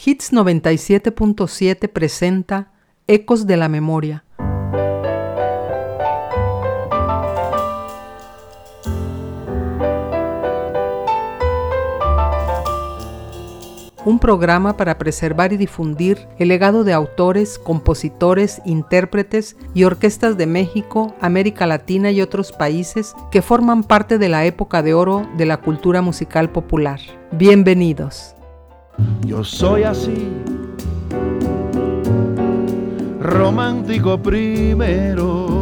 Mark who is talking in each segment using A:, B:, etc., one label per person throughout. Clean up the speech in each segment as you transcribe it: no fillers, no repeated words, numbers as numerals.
A: Hits 97.7 presenta Ecos de la Memoria. Un programa para preservar y difundir el legado de autores, compositores, intérpretes y orquestas de México, América Latina y otros países que forman parte de la época de oro de la cultura musical popular. Bienvenidos.
B: Yo soy así, romántico primero.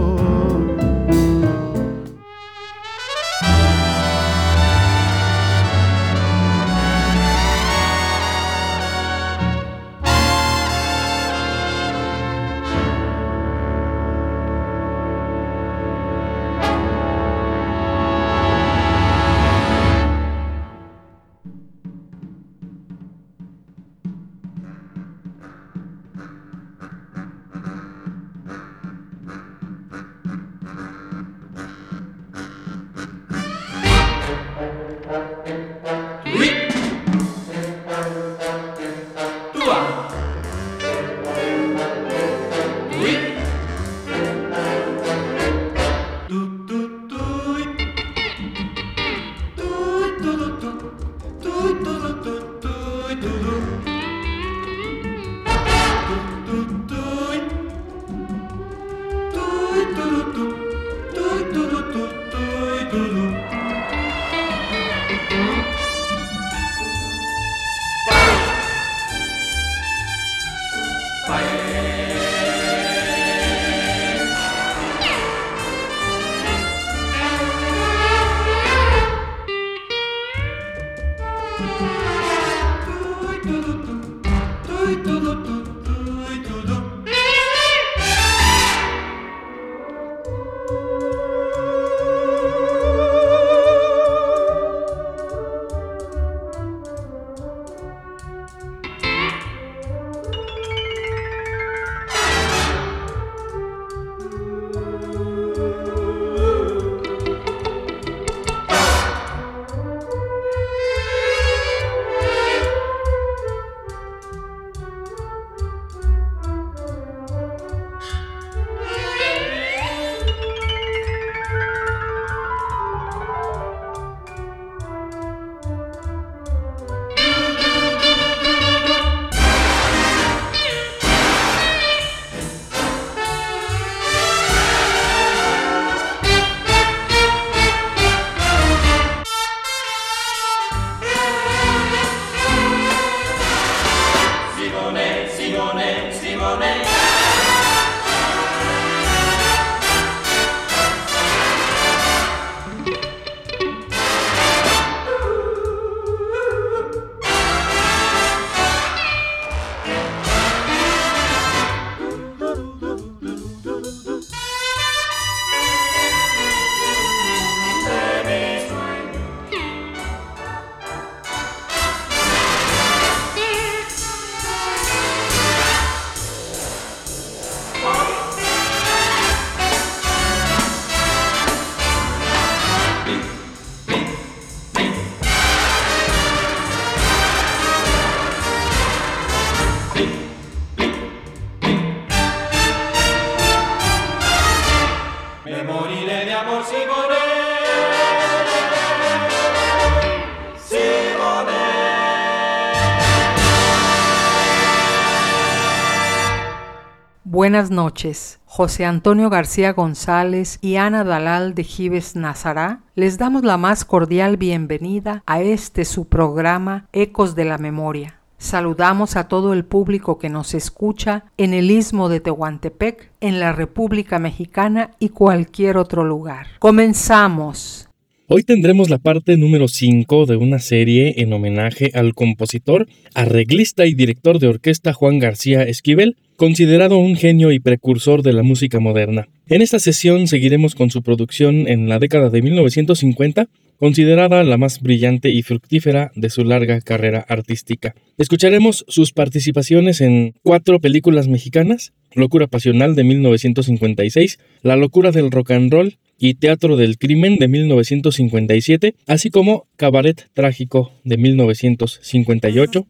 A: Buenas noches. José Antonio García González y Ana Dalal de Gives Nazará les damos la más cordial bienvenida a su programa Ecos de la Memoria. Saludamos a todo el público que nos escucha en el Istmo de Tehuantepec, en la República Mexicana y cualquier otro lugar. ¡Comenzamos!
C: Hoy tendremos la parte número 5 de una serie en homenaje al compositor, arreglista y director de orquesta Juan García Esquivel, considerado un genio y precursor de la música moderna. En esta sesión seguiremos con su producción en la década de 1950, considerada la más brillante y fructífera de su larga carrera artística. Escucharemos sus participaciones en 4 películas mexicanas: Locura Pasional de 1956, La Locura del Rock and Roll y Teatro del Crimen de 1957, así como Cabaret Trágico de 1958,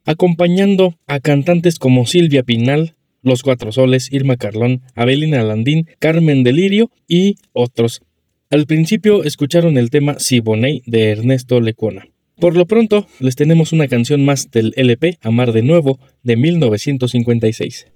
C: acompañando a cantantes como Silvia Pinal, Los Cuatro Soles, Irma Carlón, Avelina Landín, Carmen Delirio y otros. Al principio escucharon el tema Siboney de Ernesto Lecuona. Por lo pronto, les tenemos una canción más del LP Amar de Nuevo de 1956.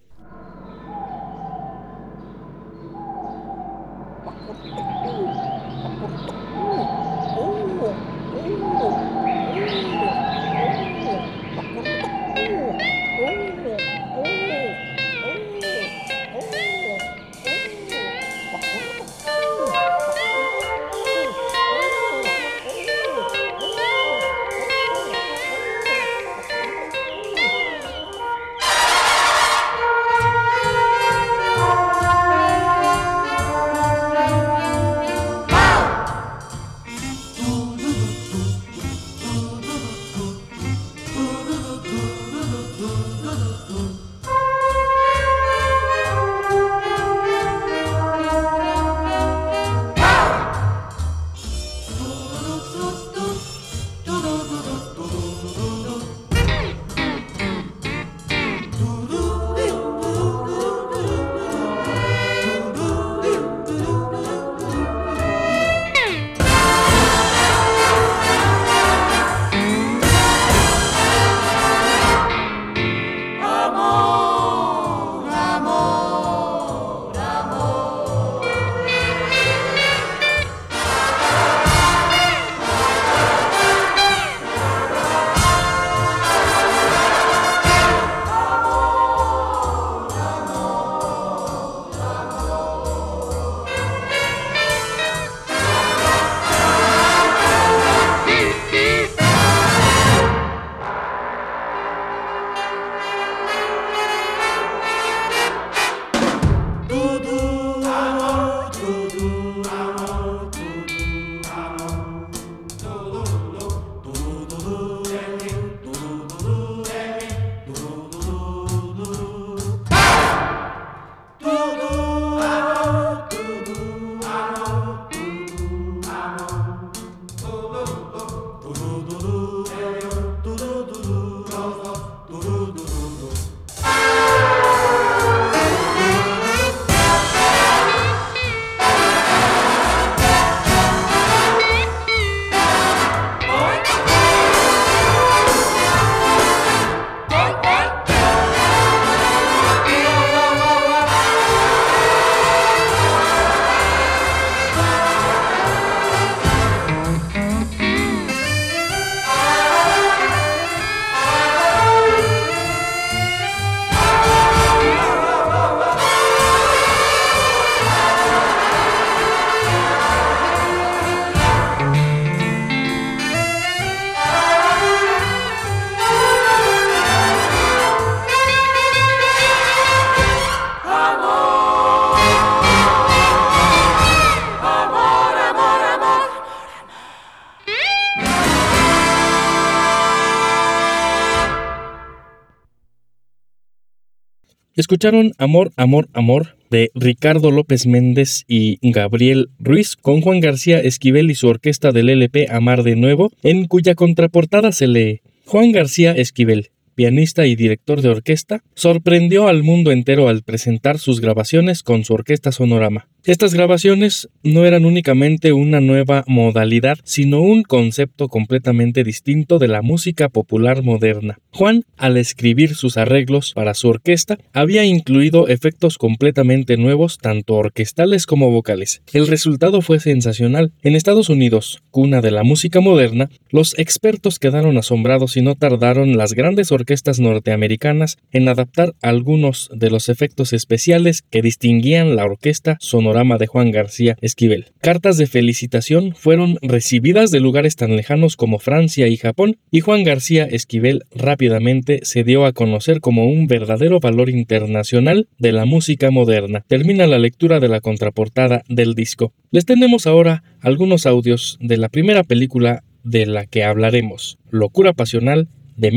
C: Escucharon Amor, Amor, Amor de Ricardo López Méndez y Gabriel Ruiz con Juan García Esquivel y su orquesta del LP Amar de Nuevo, en cuya contraportada se lee: Juan García Esquivel, pianista y director de orquesta, sorprendió al mundo entero al presentar sus grabaciones con su orquesta Sonorama. Estas grabaciones no eran únicamente una nueva modalidad, sino un concepto completamente distinto de la música popular moderna. Juan, al escribir sus arreglos para su orquesta, había incluido efectos completamente nuevos, tanto orquestales como vocales. El resultado fue sensacional. En Estados Unidos, cuna de la música moderna, los expertos quedaron asombrados y no tardaron las grandes orquestas norteamericanas en adaptar algunos de los efectos especiales que distinguían la orquesta Sonorama de Juan García Esquivel. Cartas de felicitación fueron recibidas de lugares tan lejanos como Francia y Japón, y Juan García Esquivel rápidamente se dio a conocer como un verdadero valor internacional de la música moderna. Termina la lectura de la contraportada del disco. Les tenemos ahora algunos audios de la primera película de la que hablaremos, Locura Pasional, de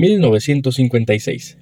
C: 1956.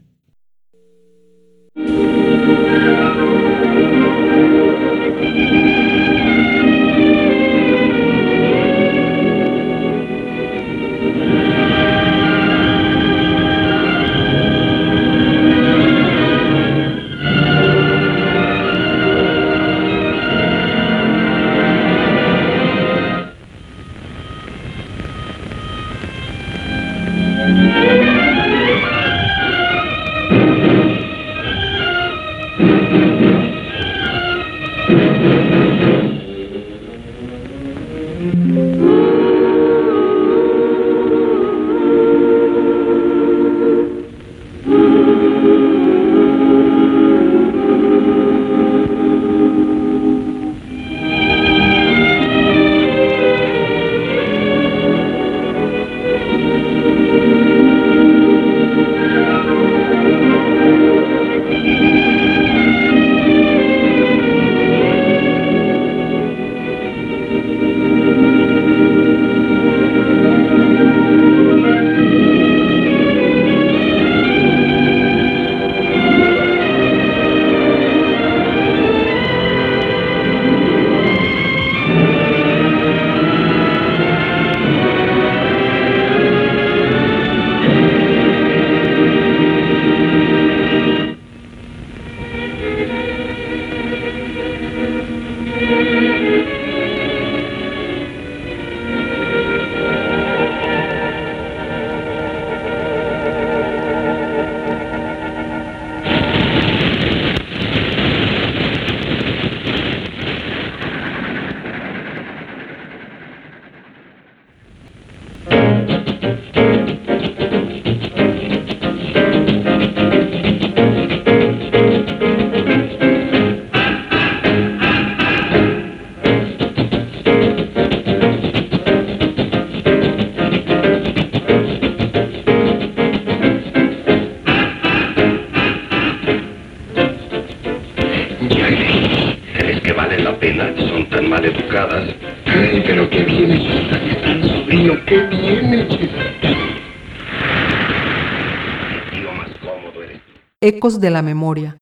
D: valen la pena, son tan mal educadas.
E: Ay, pero qué bien están, sobrino, qué bien.
D: El tío más cómodo eres tú.
A: Ecos de la memoria.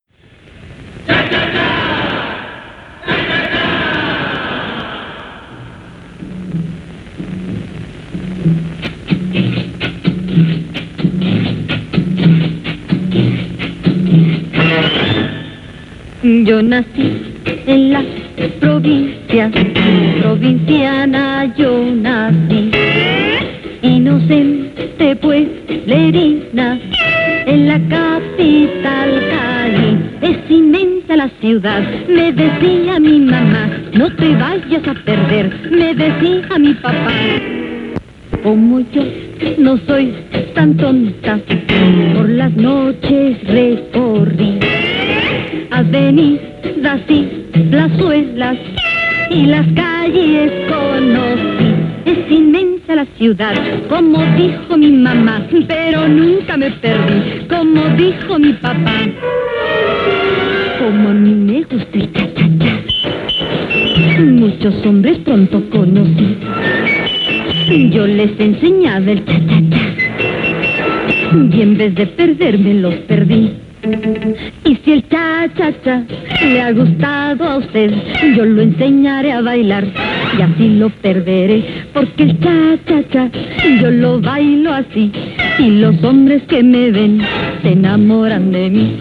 F: Yo nací en la provincia, provinciana yo nací, inocente pueblerina, en la capital Cali. Es inmensa la ciudad, me decía mi mamá, no te vayas a perder, me decía mi papá. Como yo no soy tan tonta, por las noches recorrí avenidas y plazuelas y las calles conocí. Es inmensa la ciudad, como dijo mi mamá, pero nunca me perdí, como dijo mi papá. Como a mí me gusta el cha-cha-cha, muchos hombres pronto conocí. Yo les enseñaba el cha-cha-cha y en vez de perderme los perdí. Y si el cha-cha-cha le ha gustado a usted, yo lo enseñaré a bailar y así lo perderé, porque el cha-cha-cha yo lo bailo así y los hombres que me ven se enamoran de mí.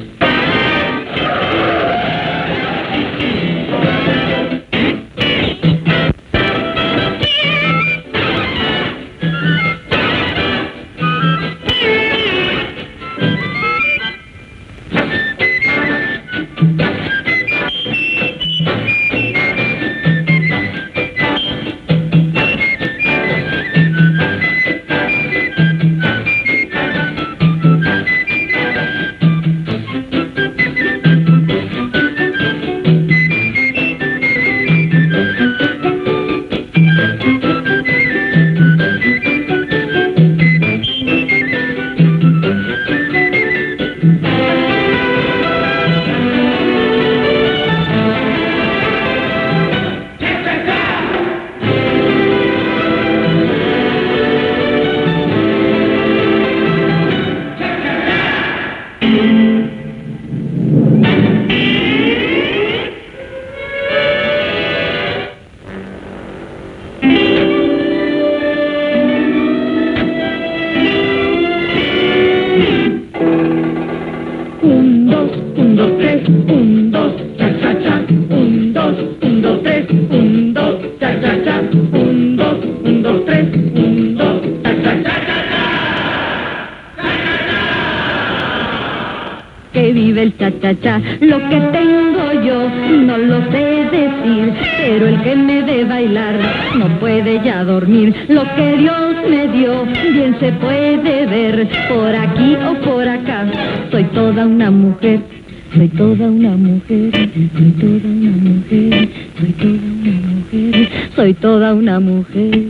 F: Cha-cha-cha, lo que tengo yo no lo sé decir, pero el que me ve bailar no puede ya dormir. Lo que Dios me dio bien se puede ver, por aquí o por acá. Soy toda una mujer, soy toda una mujer, soy toda una mujer, soy toda una mujer, soy toda una mujer.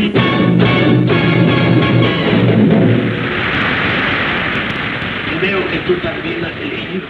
D: Veo que tú también has elegido.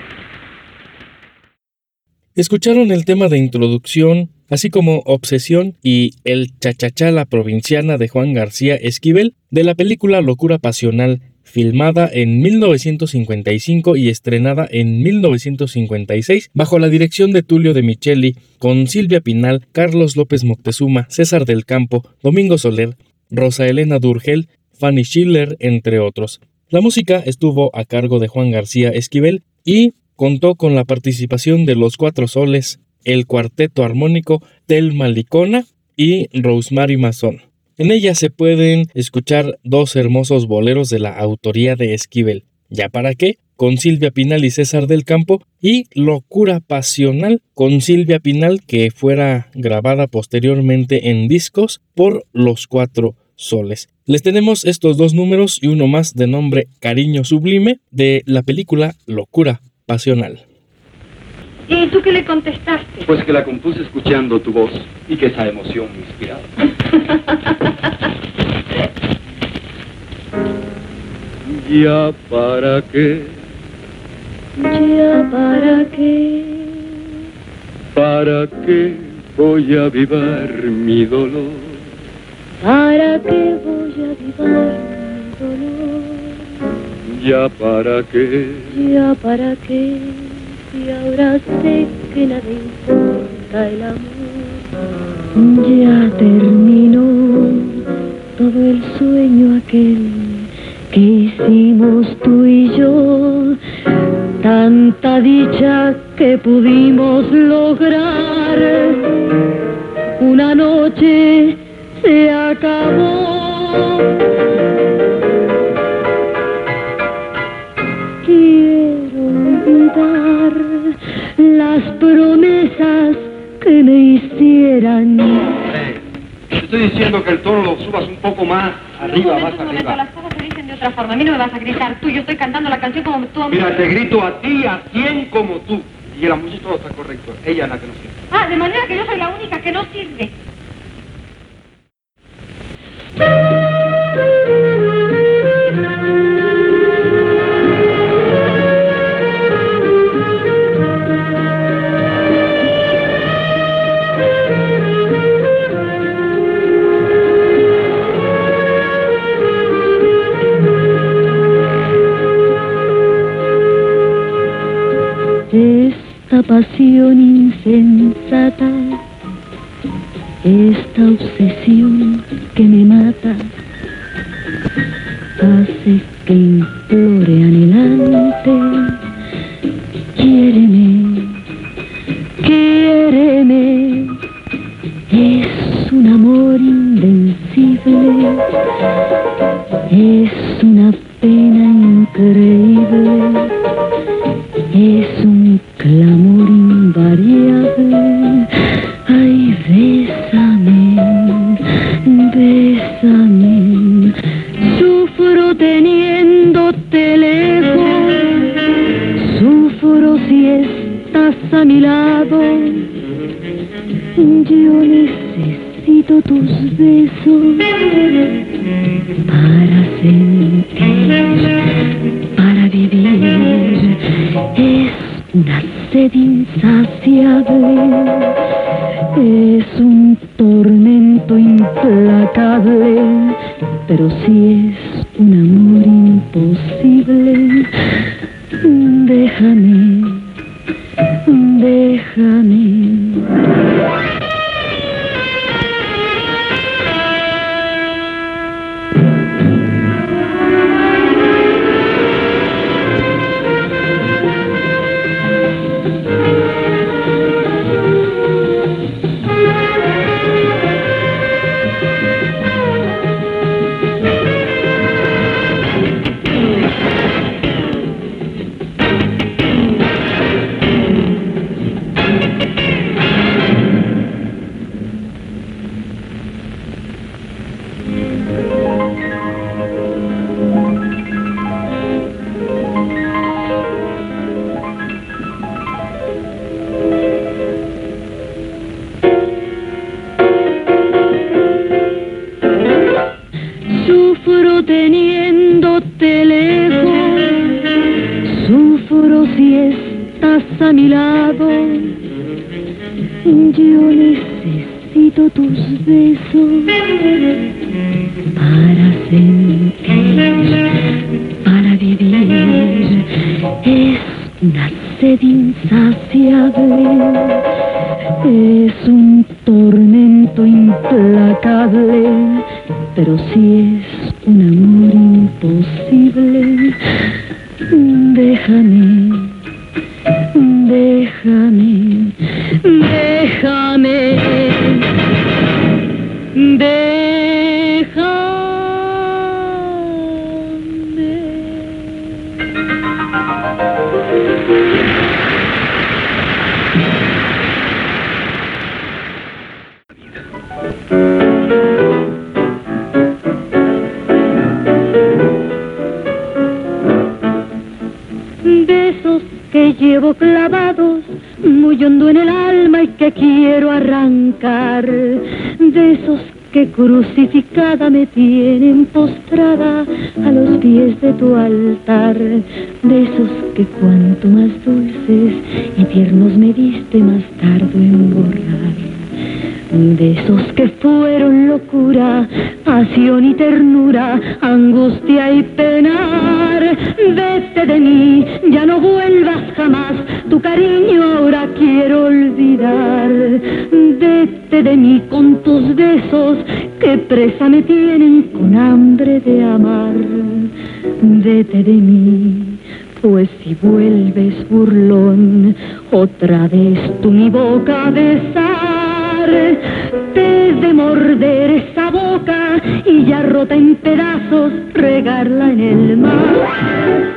C: Escucharon el tema de introducción, así como Obsesión y El cha-cha-cha la provinciana de Juan García Esquivel, de la película Locura Pasional, filmada en 1955 y estrenada en 1956, bajo la dirección de Tulio de Micheli, con Silvia Pinal, Carlos López Moctezuma, César del Campo, Domingo Soler, Rosa Elena Durgel, Fanny Schiller, entre otros. La música estuvo a cargo de Juan García Esquivel y contó con la participación de Los Cuatro Soles, el Cuarteto Armónico Telma Licona y Rosemary Mason. En ella se pueden escuchar dos hermosos boleros de la autoría de Esquivel, ¿Ya para qué?, con Silvia Pinal y César del Campo, y Locura Pasional con Silvia Pinal, que fuera grabada posteriormente en discos por Los Cuatro Soles. Les tenemos estos dos números y uno más de nombre Cariño Sublime, de la película Locura Pasional.
F: ¿Y tú qué le contestaste?
G: Pues que la compuse escuchando tu voz y que esa emoción me inspiraba.
B: ¿Ya para qué?
F: ¿Ya para qué?
B: ¿Para ¿para qué voy a avivar mi dolor?
F: ¿Para qué voy a avivar mi dolor?
B: ¿Ya para qué?
F: ¿Ya para qué? Si ahora sé que nada importa el amor. Ya terminó todo el sueño aquel que hicimos tú y yo. Tanta dicha que pudimos lograr. Una noche se acabó. Quiero olvidar las promesas que me hicieran.
G: Te estoy diciendo que el tono lo subas un poco más arriba, más arriba.
H: Las cosas se dicen de otra forma. A mí no me vas a gritar tú. Yo estoy cantando la canción como tú a mí.
G: Mira, te grito a ti, a 100 como tú. Y la música todo está correcto. Ella es la que no sirve.
H: Ah, de manera que yo soy la única que no sirve.
F: Esta pasión insensata, esta obsesión que me mata, hace que implore anhelante. Quiéreme, quiéreme, es un amor invencible, es una pena increíble. Es un clamor invariable. Ay, bésame, bésame. Sufro teniéndote lejos. Sufro si estás a mi lado. Yo necesito tus besos para sentir, para vivir. Es una sed insaciable, es un tormento implacable, pero si es un amor imposible, déjame, déjame. Sufro teniéndote lejos, sufro si estás a mi lado. Yo necesito tus besos para sentir, para vivir. Es una sed insaciable, es un tormento implacable, pero si es un amor imposible, déjame, déjame, déjame, besos que llevo clavados muy hondo en el alma y que quiero arrancar, de esos que crucificada me tienen postrada a los pies de tu altar, de esos que cuanto más dulces y tiernos me diste, más tardo en borrar, de esos que fueron locura, pasión y ternura, angustia y penar. Vete de mí, ya no vuelvas jamás, tu cariño ahora quiero olvidar. Vete de mí con tus besos, que presa me tienen con hambre de amar. Vete de mí, pues si vuelves burlón, otra vez tú mi boca a besar, te de morder esa boca y ya rota en pedazos regarla en el mar.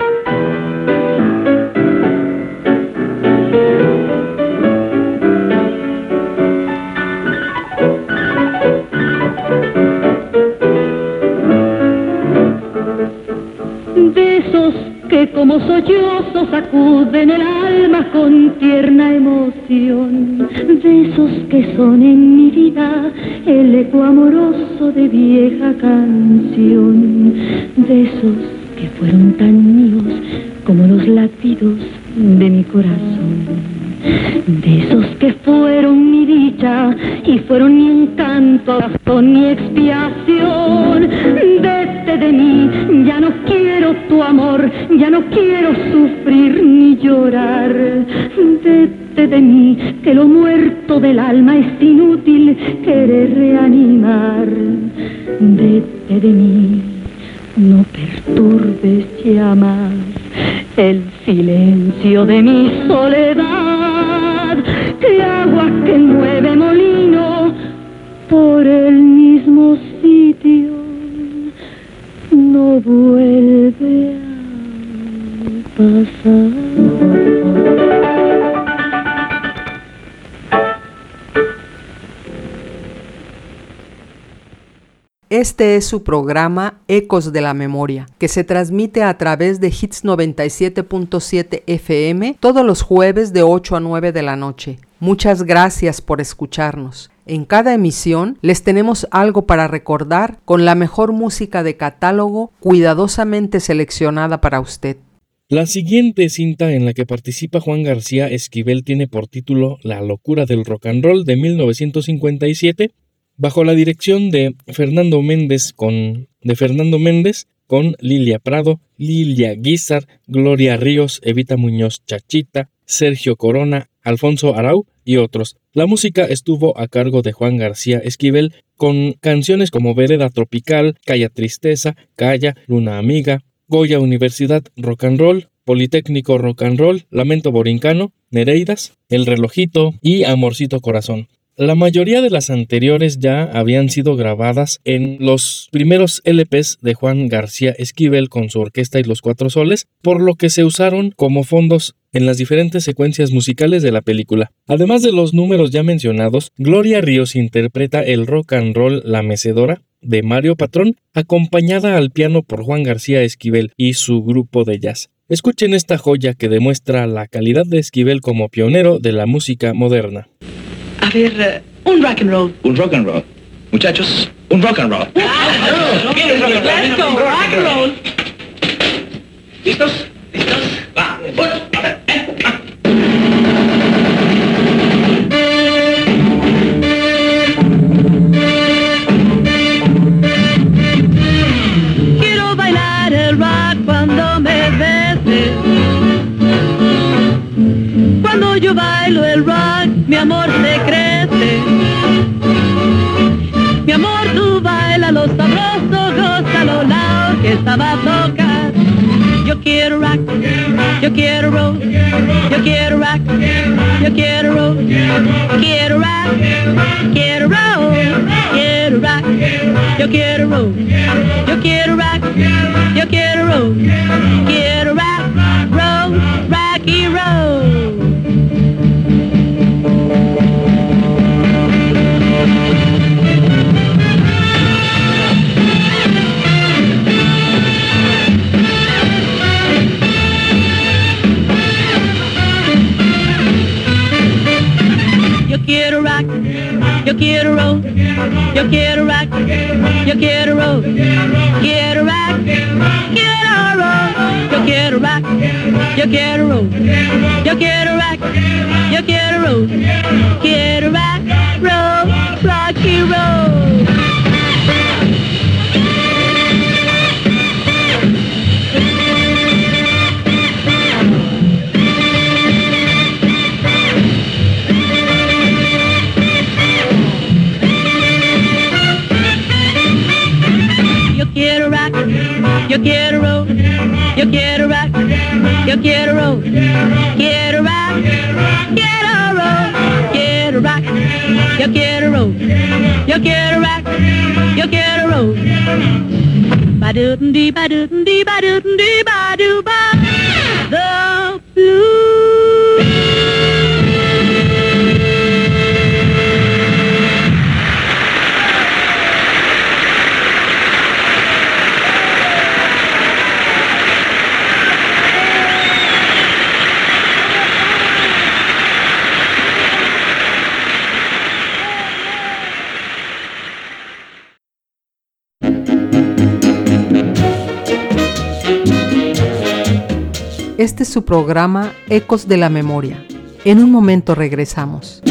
F: De esos que como sollozos sacuden el alma con tierna emoción, de esos que son en mi vida el eco amoroso de vieja canción, de esos que fueron tan míos como los latidos de mi corazón, de esos que fueron mi dicha y fueron mi encanto, razón y expiación. Vete de mí, ya no quiero tu amor, ya no quiero sufrir ni llorar. Vete de mí, que lo muerto del alma es inútil querer reanimar. Vete de mí, no perturbes ya más el silencio de mi soledad, que agua que mueve molino por el mismo sitio no vuelve a pasar.
A: Este es su programa Ecos de la Memoria, que se transmite a través de Hits 97.7 FM todos los jueves de 8 a 9 de la noche. Muchas gracias por escucharnos. En cada emisión les tenemos algo para recordar con la mejor música de catálogo cuidadosamente seleccionada para usted.
C: La siguiente cinta en la que participa Juan García Esquivel tiene por título La locura del rock and roll de 1957, bajo la dirección de Fernando Méndez con Lilia Prado, Lilia Guízar, Gloria Ríos, Evita Muñoz Chachita, Sergio Corona, Alfonso Arau y otros. La música estuvo a cargo de Juan García Esquivel con canciones como Vereda Tropical, Calla Tristeza, Calla, Luna Amiga, Goya Universidad Rock and Roll, Politécnico Rock and Roll, Lamento Borincano, Nereidas, El Relojito y Amorcito Corazón. La mayoría de las anteriores ya habían sido grabadas en los primeros LPs de Juan García Esquivel con su orquesta y los Cuatro Soles, por lo que se usaron como fondos en las diferentes secuencias musicales de la película. Además de los números ya mencionados, Gloria Ríos interpreta el rock and roll La Mecedora de Mario Patrón, acompañada al piano por Juan García Esquivel y su grupo de jazz. Escuchen esta joya que demuestra la calidad de Esquivel como pionero de la música moderna.
I: A ver, un rock and roll.
D: Un rock and roll. Muchachos, un rock and roll.
I: Let's go, rock and roll.
D: ¿Listos? ¿Listos? Va. A ver.
I: Quiero bailar el rock cuando me beses. Cuando yo bailo el rock, mi amor se crece. Mi amor, tú baila lo sabroso, gózalo la orquesta va a tocar. Yo quiero rock, yo quiero roll, yo quiero rock, yo quiero roll, quiero rock, quiero roll, quiero rock, yo quiero roll, yo quiero rock, yo quiero roll, quiero rock, roll, rock y roll. Yo quiero rock, yo quiero roll, yo quiero rock, yo quiero roll, quiero rock, quiero roll, yo quiero rock, yo quiero roll, yo quiero rock, yo quiero roll, quiero rock, roll, rocky roll. Yo quiero roll, yo quiero rock, yo quiero roll, quiero rock, quiero roll, quiero rock, yo quiero roll, yo quiero rock, yo quiero roll. Ba-do-dee, ba-do-dee, ba-do-dee, ba-do-ba, the blues.
A: Este es su programa Ecos de la Memoria. En un momento regresamos.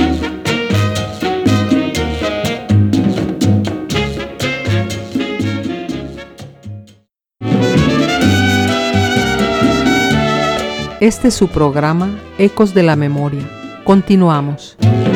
A: Este es su programa Ecos de la Memoria. Continuamos.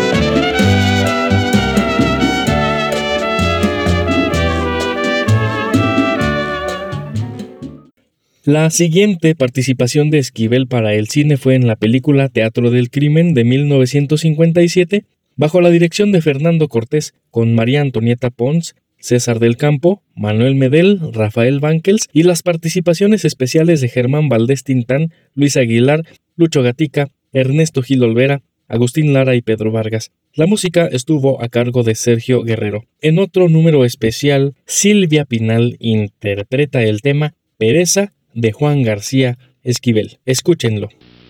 C: La siguiente participación de Esquivel para el cine fue en la película Teatro del Crimen de 1957, bajo la dirección de Fernando Cortés, con María Antonieta Pons, César del Campo, Manuel Medel, Rafael Banquels y las participaciones especiales de Germán Valdés Tintán, Luis Aguilar, Lucho Gatica, Ernesto Gil Olvera, Agustín Lara y Pedro Vargas. La música estuvo a cargo de Sergio Guerrero. En otro número especial, Silvia Pinal interpreta el tema Pereza de Juan García Esquivel. Escúchenlo.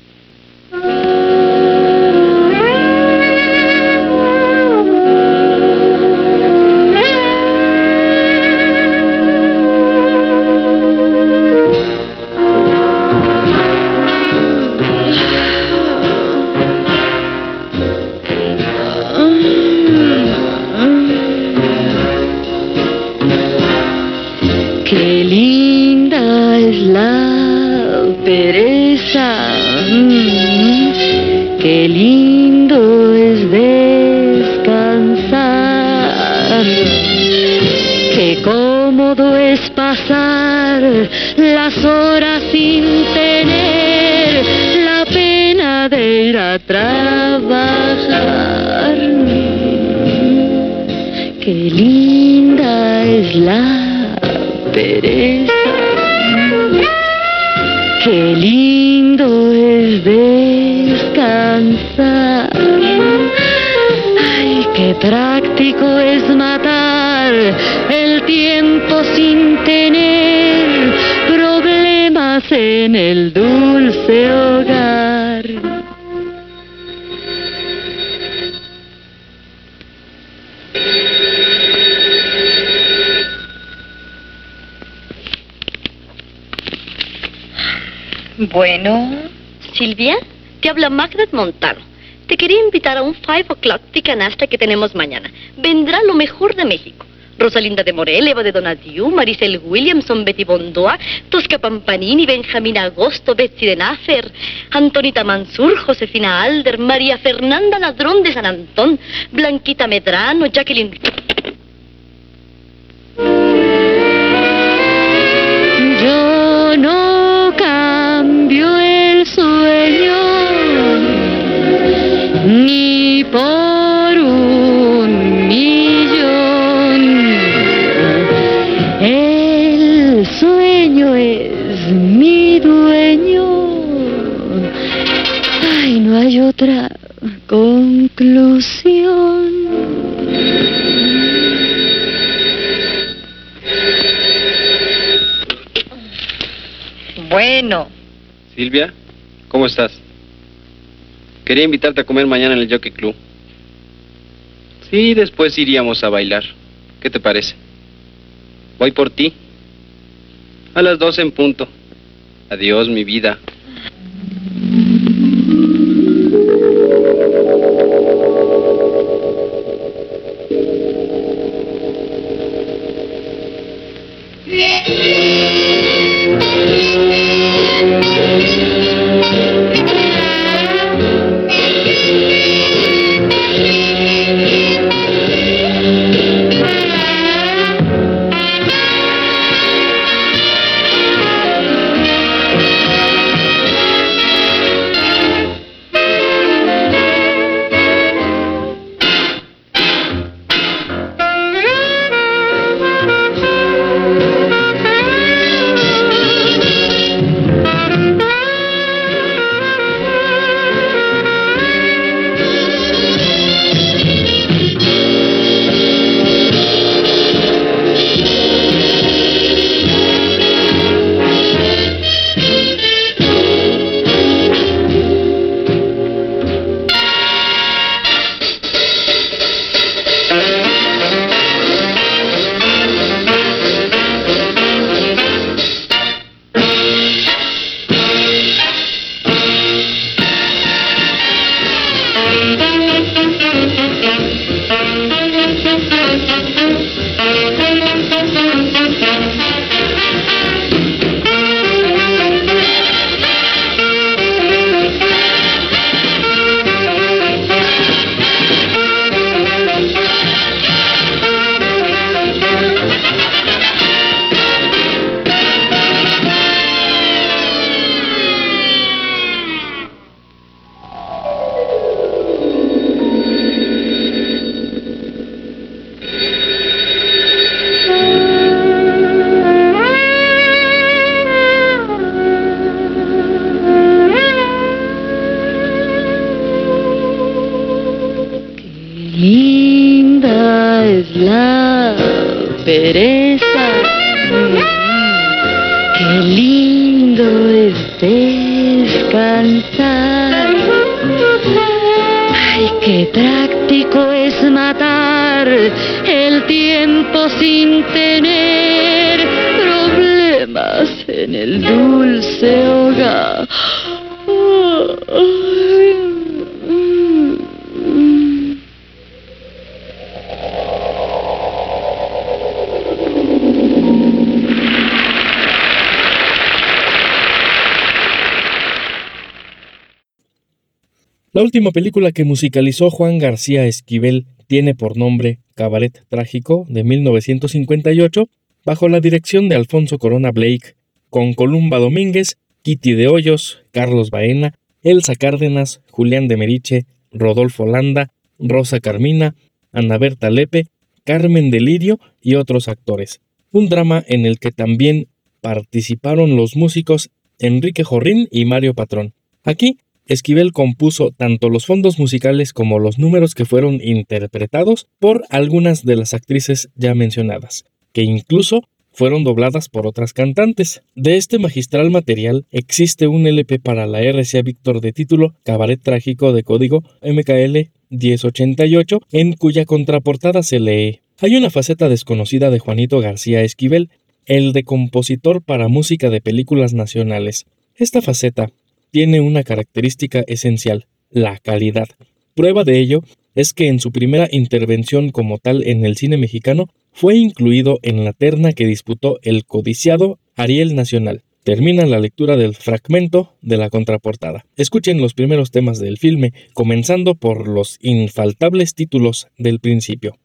F: Qué linda es la pereza, qué lindo es descansar, qué cómodo es pasar las horas sin tener la pena de ir a trabajar. Qué linda es la pereza, qué lindo es descansar. Ay, qué práctico es matar el tiempo sin tener problemas en el dulce hogar.
J: Bueno, Silvia, te habla Magda Montano. Te quería invitar a un 5 o'clock de canasta que tenemos mañana. Vendrá lo mejor de México. Rosalinda de Morel, Eva de Donadieu, Maricel Williamson, Betty Bondoa, Tosca Pampanini, Benjamín Agosto, Betsy de Náfer, Antonita Mansur, Josefina Alder, María Fernanda Ladrón de San Antón, Blanquita Medrano, Jacqueline...
F: Yo no cambio el sueño ni por un millón. El sueño es mi dueño. Ay, no hay otra conclusión.
J: Bueno.
G: Silvia, ¿cómo estás? Quería invitarte a comer mañana en el Jockey Club.
K: Sí, después iríamos a bailar. ¿Qué te parece? Voy por ti. A las 12 en punto. Adiós, mi vida.
F: pereza. Qué lindo es descansar. Ay, qué práctico es matar el tiempo sin tener problemas en el dulce hogar.
C: La última película que musicalizó Juan García Esquivel tiene por nombre Cabaret Trágico, de 1958, bajo la dirección de Alfonso Corona Blake, con Columba Domínguez, Kitty de Hoyos, Carlos Baena, Elsa Cárdenas, Julián de Meriche, Rodolfo Landa, Rosa Carmina, Ana Berta Lepe, Carmen de Lirio y otros actores. Un drama en el que también participaron los músicos Enrique Jorrín y Mario Patrón. Aquí, Esquivel compuso tanto los fondos musicales como los números que fueron interpretados por algunas de las actrices ya mencionadas, que incluso fueron dobladas por otras cantantes. De este magistral material existe un LP para la RCA Víctor de título Cabaret Trágico, de código MKL 1088, en cuya contraportada se lee: hay una faceta desconocida de Juanito García Esquivel, el de compositor para música de películas nacionales. Esta faceta tiene una característica esencial: la calidad. Prueba de ello es que en su primera intervención como tal en el cine mexicano fue incluido en la terna que disputó el codiciado Ariel Nacional. Termina la lectura del fragmento de la contraportada. Escuchen los primeros temas del filme, comenzando por los infaltables títulos del principio.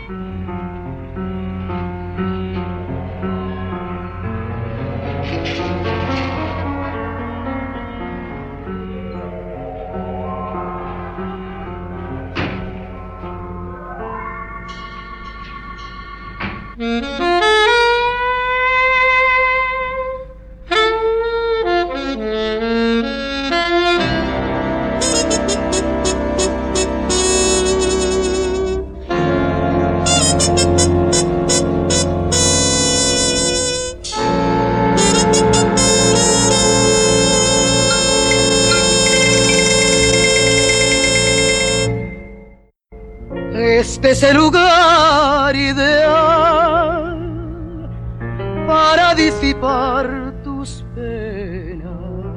L: Este es el lugar ideal para disipar tus penas.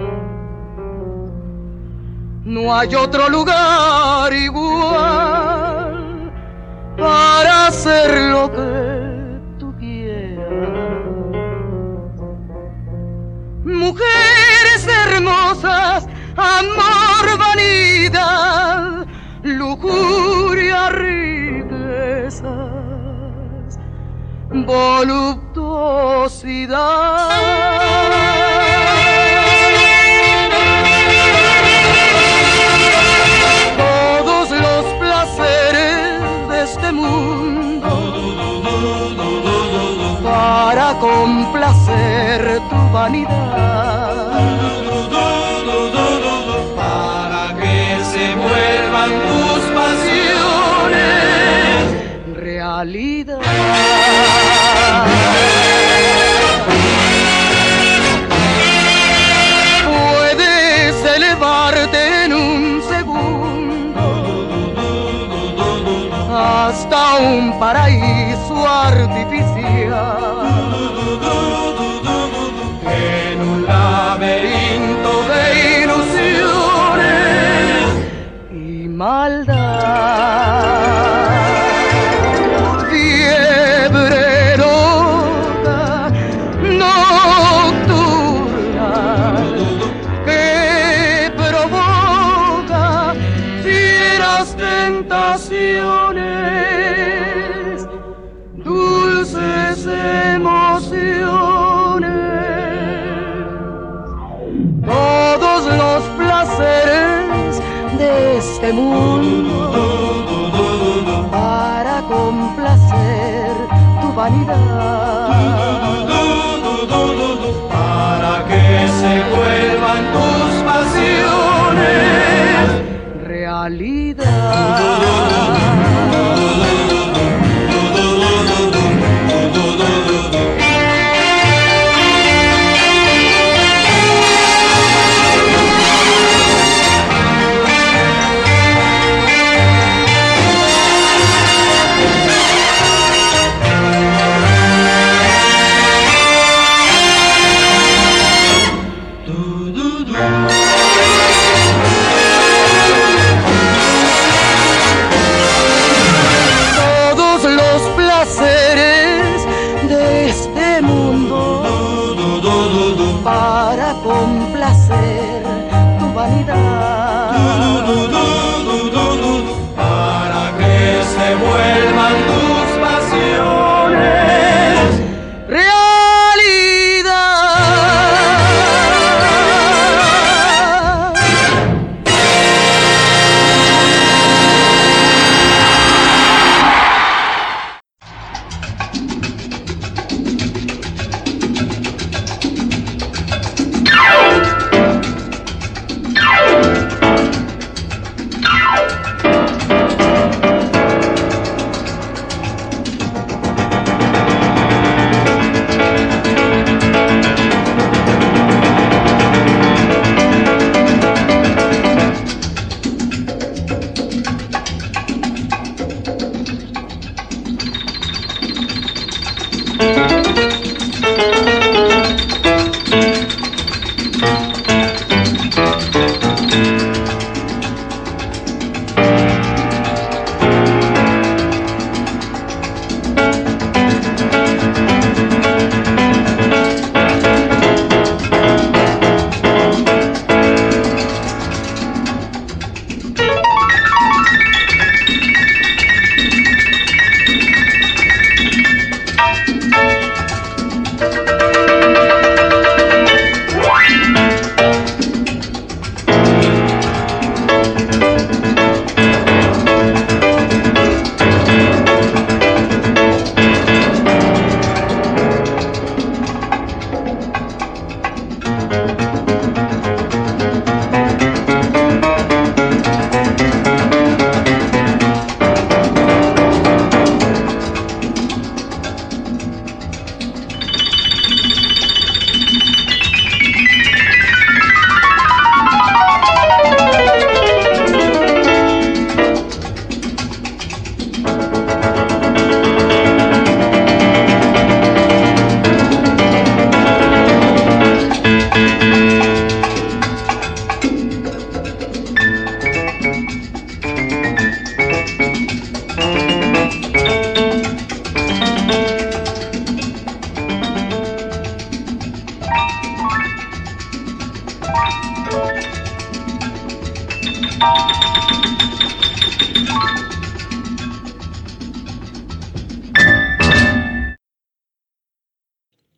L: No hay otro lugar igual para hacer lo que tú quieras. Mujeres hermosas, amor, vanidad, lujuria, riquezas, voluptuosidad. Todos los placeres de este mundo para complacer tu vanidad. Vuelvan tus pasiones realidad. Puedes elevarte en un segundo hasta un paraíso artificial, en un laberinto de ilusiones y maldad. Fiebre loca, nocturna, que provoca fieras tentaciones, dulces emociones. Todos los placeres de este mundo para complacer tu vanidad, para que se vuelvan tus pasiones realidad.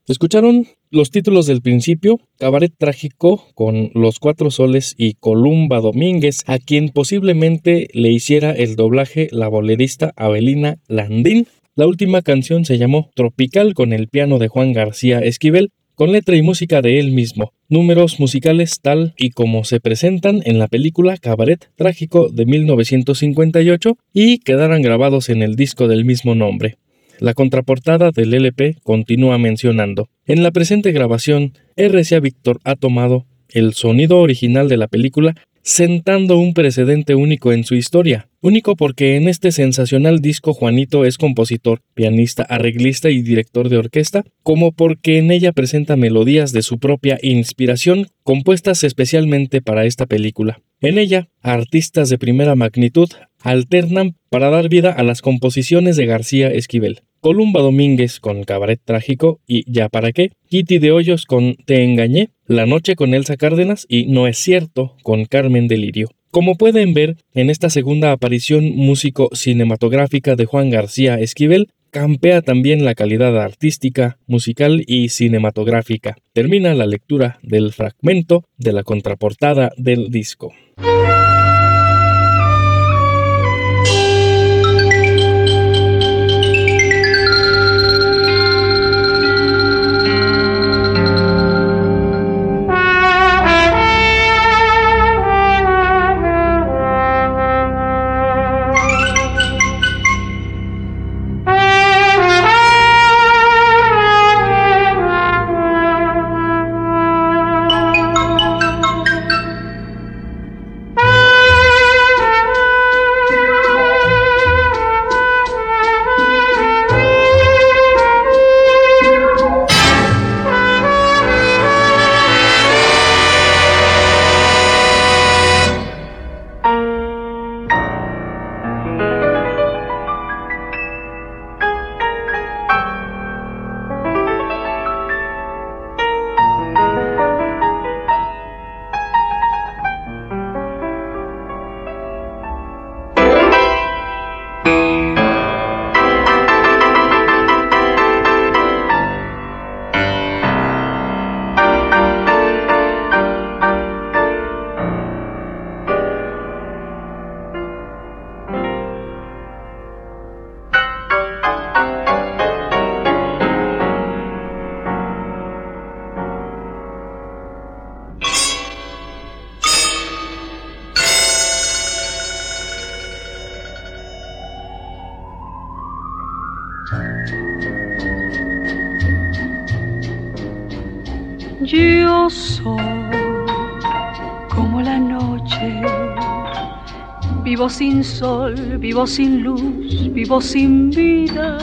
C: Escucharon los títulos del principio: Cabaret Trágico con Los Cuatro Soles y Columba Domínguez, a quien posiblemente le hiciera el doblaje la bolerista Avelina Landín. La última canción se llamó Tropical, con el piano de Juan García Esquivel, con letra y música de él mismo. Números musicales tal y como se presentan en la película Cabaret Trágico de 1958 y quedaran grabados en el disco del mismo nombre. La contraportada del LP continúa mencionando: en la presente grabación, RCA Víctor ha tomado el sonido original de la película, sentando un precedente único en su historia. Único porque en este sensacional disco Juanito es compositor, pianista, arreglista y director de orquesta, como porque en ella presenta melodías de su propia inspiración, compuestas especialmente para esta película. En ella, artistas de primera magnitud alternan para dar vida a las composiciones de García Esquivel. Columba Domínguez con Cabaret Trágico y Ya para qué, Kitty de Hoyos con Te engañé, La noche con Elsa Cárdenas y No es cierto con Carmen Delirio. Como pueden ver, en esta segunda aparición músico-cinematográfica de Juan García Esquivel, campea también la calidad artística, musical y cinematográfica. Termina la lectura del fragmento de la contraportada del disco.
M: Yo soy como la noche, vivo sin sol, vivo sin luz, vivo sin vida.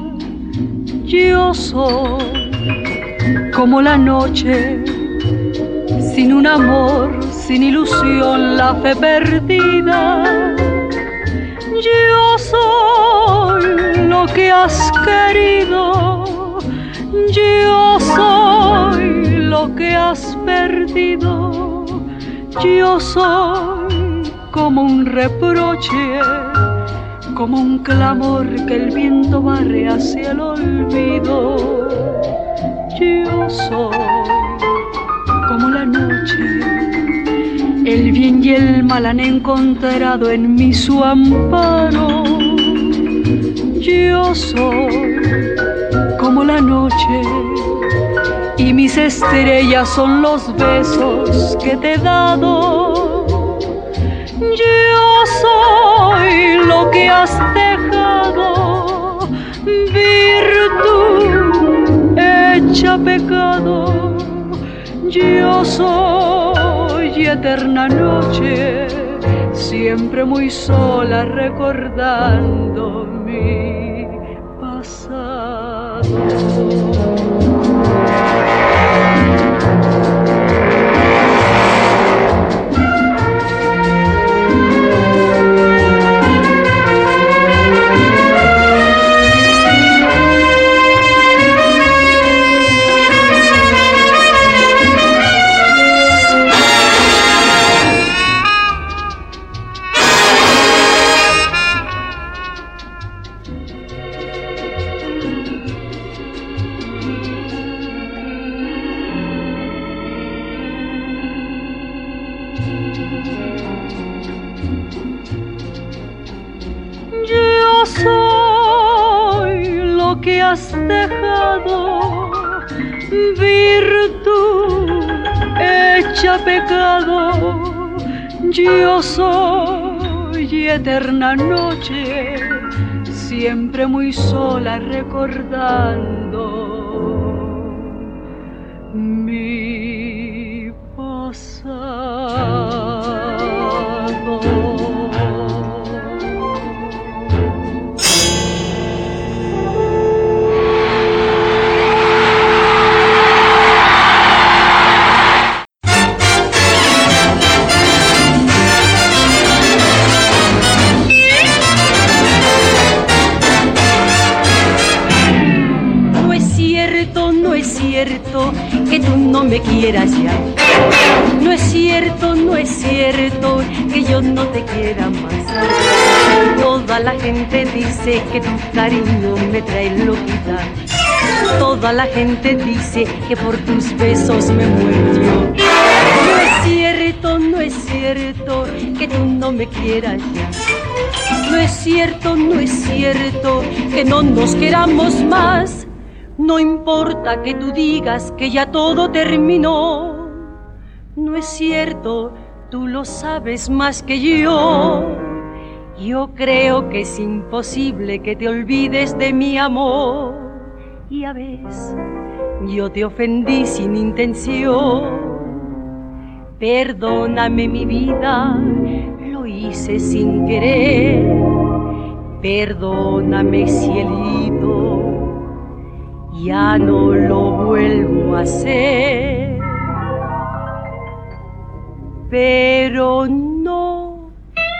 M: Yo soy como la noche, sin un amor, sin ilusión, la fe perdida. Yo soy lo que has querido, yo soy lo que has perdido. Yo soy como un reproche, como un clamor que el viento barre hacia el olvido. Yo soy como la noche, el bien y el mal han encontrado en mí su amparo. Yo soy como la noche y mis estrellas son los besos que te he dado. Yo soy lo que has dejado, virtud hecha pecado. Yo soy eterna noche, siempre muy sola recordando mi pasado. soy lo que has dejado, virtud hecha pecado. Yo soy eterna noche, siempre muy sola recordando mi pasado.
F: Que tú no me quieras ya. No es cierto que yo no te quiera más. Toda la gente dice que tu cariño me trae loquita. Toda la gente dice que por tus besos me muero yo. No es cierto que tú no me quieras ya. No es cierto que no nos queramos más. No importa que tú digas que ya todo terminó. No es cierto, tú lo sabes más que yo. Yo creo que es imposible que te olvides de mi amor. Y a veces yo te ofendí sin intención. Perdóname mi vida, lo hice sin querer. Perdóname cielito, ya no lo vuelvo a hacer. Pero no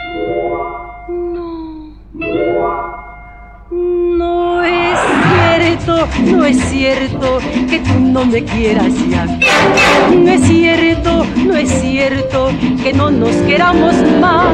F: es cierto que tú no me quieras ya. No es cierto que no nos queramos más.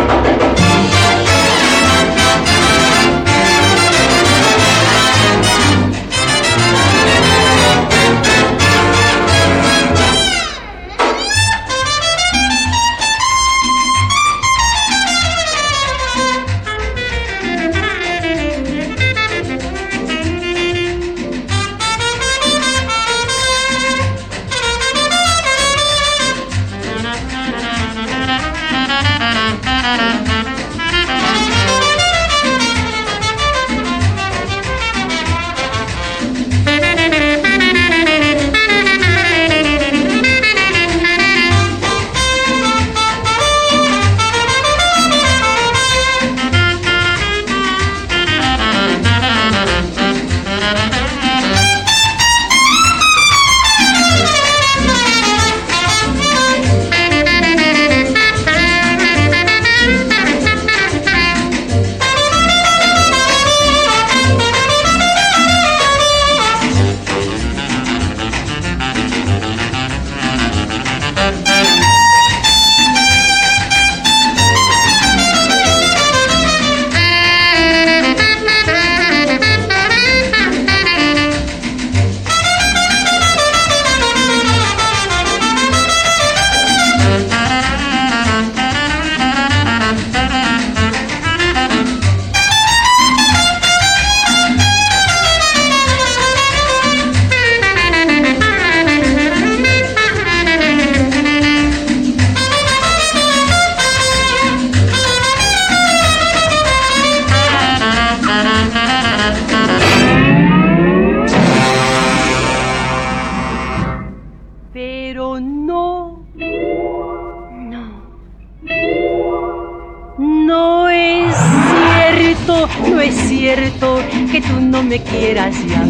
F: Que tú no me quieras ya.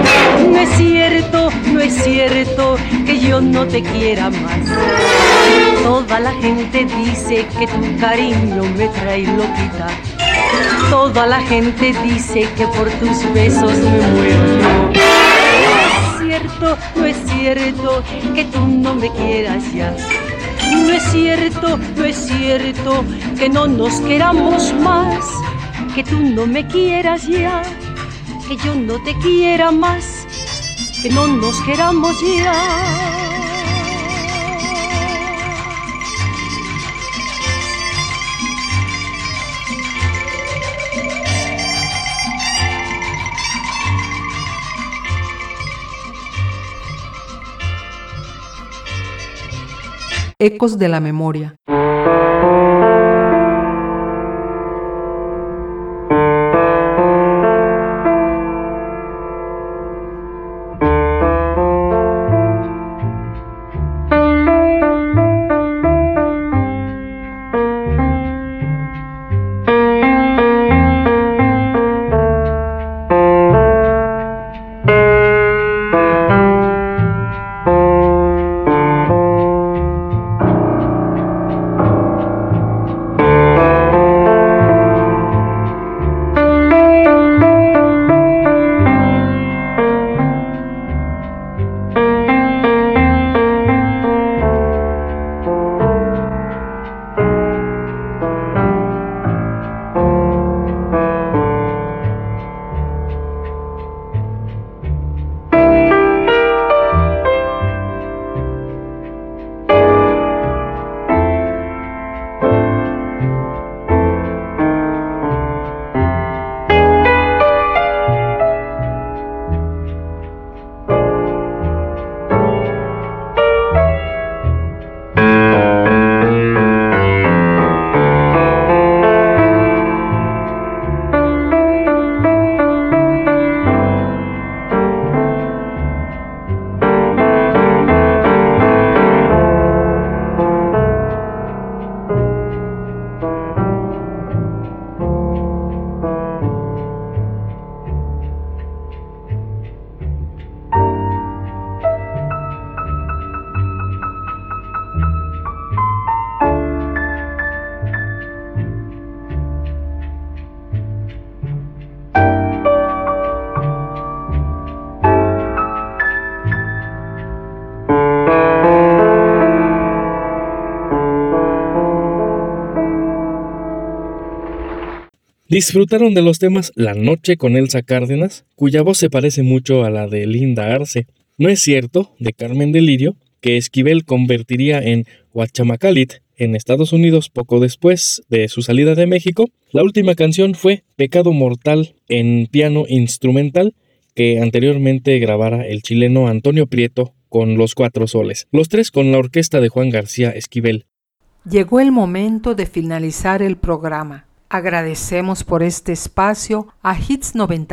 F: No es cierto que yo no te quiera más. Toda la gente dice que tu cariño me trae loquita. Toda la gente dice que por tus besos me muero yo. No es cierto que tú no me quieras ya. No es cierto que no nos queramos más. Que tú no me quieras ya, que yo no te quiera más, que no nos queramos ya.
A: Ecos de la Memoria.
C: Disfrutaron de los temas La Noche con Elsa Cárdenas, cuya voz se parece mucho a la de Linda Arce. No es cierto, de Carmen de Lirio, que Esquivel convertiría en Huachamacalit en Estados Unidos poco después de su salida de México. La última canción fue Pecado Mortal en piano instrumental, que anteriormente grabara el chileno Antonio Prieto con Los Cuatro Soles, los tres con la orquesta de Juan García Esquivel.
A: Llegó el momento de finalizar el programa. Agradecemos por este espacio a Hits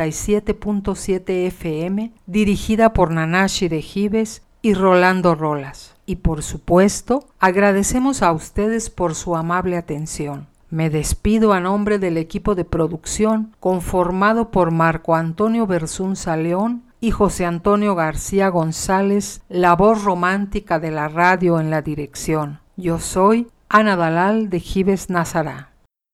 A: 97.7 FM, dirigida por Nanashi de Gives y Rolando Rolas. Y por supuesto, agradecemos a ustedes por su amable atención. Me despido a nombre del equipo de producción conformado por Marco Antonio Bersunza León y José Antonio García González, la voz romántica de la radio en la dirección. Yo soy Ana Dalal de Gives Nazará.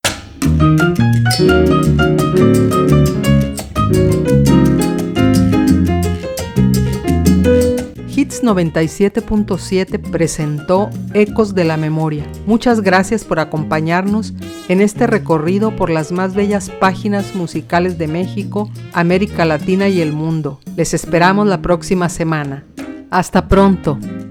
A: Hits 97.7 presentó Ecos de la Memoria. Muchas gracias por acompañarnos en este recorrido por las más bellas páginas musicales de México, América Latina y el mundo. Les esperamos la próxima semana. Hasta pronto.